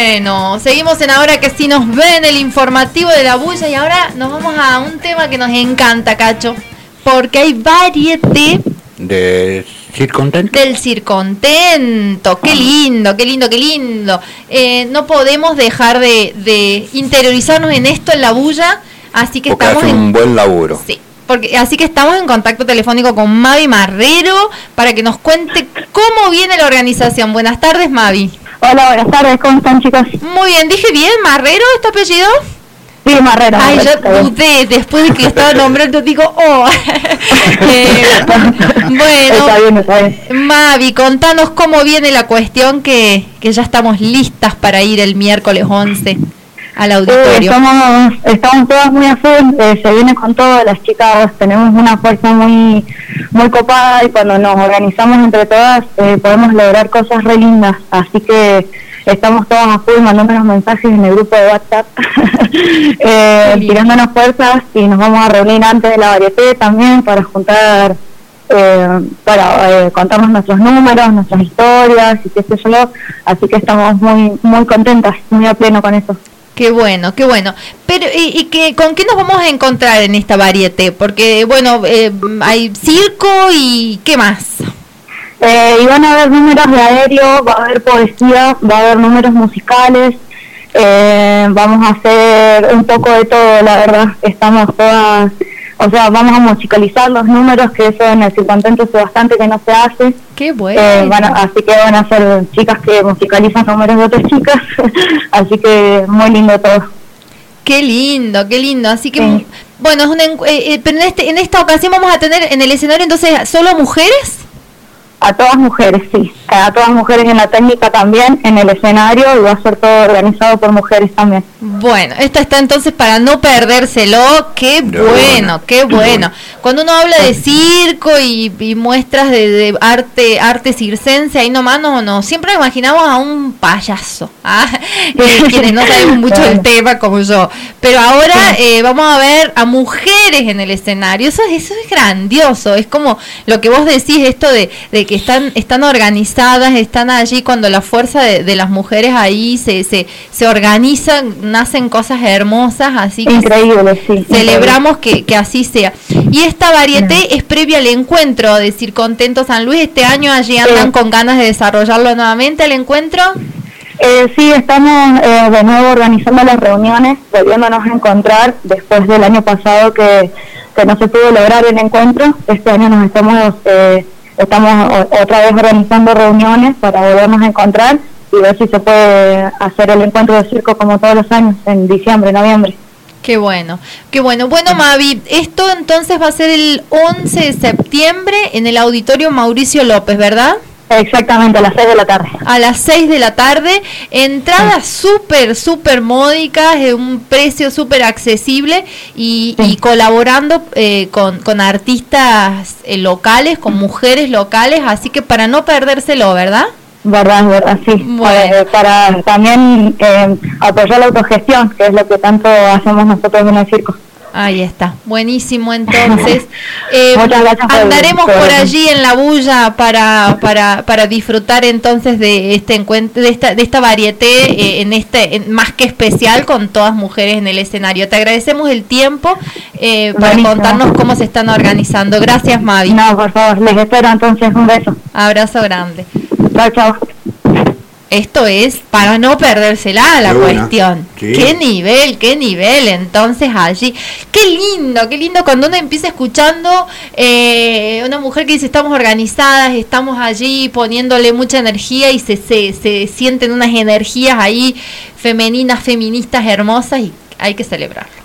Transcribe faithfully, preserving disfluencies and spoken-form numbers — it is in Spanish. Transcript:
Bueno, seguimos en Ahora que sí nos ven, el informativo de la bulla, y ahora nos vamos a un tema que nos encanta, Cacho, porque hay varieté de circontento. Del circontento. Qué lindo, qué lindo, qué lindo. Eh, no podemos dejar de, de interiorizarnos en esto, en la bulla, así que porque estamos hace en un buen laburo. Sí. Porque, así que estamos en contacto telefónico con Mavi Marrero para que nos cuente cómo viene la organización. Buenas tardes, Mavi. Hola, buenas tardes, ¿cómo están, chicos? Muy bien, ¿dije bien? ¿Marrero es tu apellido? Sí, Marrero. Ay, Marrero, yo dudé, después de que lo estaba nombrando, digo, oh. eh, bueno, está bien, está bien. Mavi, contanos cómo viene la cuestión que, que ya estamos listas para ir el miércoles once al auditorio. Eh, estamos, estamos todas muy a full, eh, se viene con todo, las chicas tenemos una fuerza muy muy copada y cuando nos organizamos entre todas eh, podemos lograr cosas re lindas, así que estamos todas a full mandándonos mensajes en el grupo de WhatsApp, eh, tirándonos fuerzas, y nos vamos a reunir antes de la varieté también para juntar, eh, para eh, contarnos nuestros números, nuestras historias y qué sé yo, así que estamos muy muy contentas, muy a pleno con eso. Qué bueno, qué bueno. Pero y, y que con qué nos vamos a encontrar en esta varieté, porque bueno, eh, hay circo y qué más. Eh, y van a haber números de aéreo, va a haber poesía, va a haber números musicales, eh, vamos a hacer un poco de todo, la verdad. Estamos todas, o sea, vamos a musicalizar los números, que eso en el circontento es bastante que no se hace. Qué bueno. Eh, van a, así que van a ser chicas que musicalizan números de otras chicas, así que muy lindo todo. Qué lindo, qué lindo. Así que, Sí. bueno, es una, eh, eh, pero en, este, en esta ocasión vamos a tener en el escenario entonces solo mujeres. A todas mujeres, sí. A todas mujeres en la técnica también, en el escenario, y va a ser todo organizado por mujeres también. Bueno, esto está entonces para no perdérselo. Qué De bueno, bueno. qué bueno. Cuando uno habla de circo y, y muestras de, de arte arte circense, ahí nomás no, no, siempre imaginamos a un payaso, ¿ah? eh, quienes no sabemos mucho del tema como yo. Pero ahora eh, vamos a ver a mujeres en el escenario. Eso, eso es grandioso. Es como lo que vos decís, esto de, de que están están organizadas, están allí cuando la fuerza de, de las mujeres ahí se, se, se organizan, nacen cosas hermosas, así que Increíble, sí. celebramos que, que así sea. Y esta varieté es previa al encuentro de Circontento San Luis. Este año allí andan Sí. con ganas de desarrollarlo nuevamente el encuentro. Eh, sí, estamos eh, de nuevo organizando las reuniones, volviéndonos a encontrar después del año pasado que, que no se pudo lograr el encuentro. Este año nos estamos eh, estamos o- otra vez organizando reuniones para volvernos a encontrar y ver si se puede hacer el encuentro de circo como todos los años, en diciembre, noviembre. Qué bueno, qué bueno. Bueno, Mavi, esto entonces va a ser el once de septiembre en el Auditorio Mauricio López, ¿verdad? Exactamente, a las seis de la tarde. A las seis de la tarde, entradas súper, súper módicas, de un precio súper accesible y, Sí. y colaborando eh, con, con artistas eh, locales, con mujeres locales, así que para no perdérselo, ¿verdad? Verdad, verdad, sí. Bueno. Eh, para también eh, apoyar la autogestión, que es lo que tanto hacemos nosotros en el circo. Ahí está, buenísimo entonces. Eh, Muchas gracias por- andaremos por- por allí en la bulla para para para disfrutar entonces de este encuentro, de esta de esta varieté eh, en este en- más que especial con todas mujeres en el escenario. Te agradecemos el tiempo eh, para Buenísimo. contarnos cómo se están organizando. Gracias, Mavi. No, por favor, les espero entonces, un beso. Abrazo grande. Chao, chao. Esto es para no perdérsela la Qué buena. cuestión. Sí. Qué nivel, qué nivel. Entonces allí, qué lindo, qué lindo cuando uno empieza escuchando eh, una mujer que dice estamos organizadas, estamos allí poniéndole mucha energía y se, se, se sienten unas energías ahí femeninas, feministas, hermosas y hay que celebrar.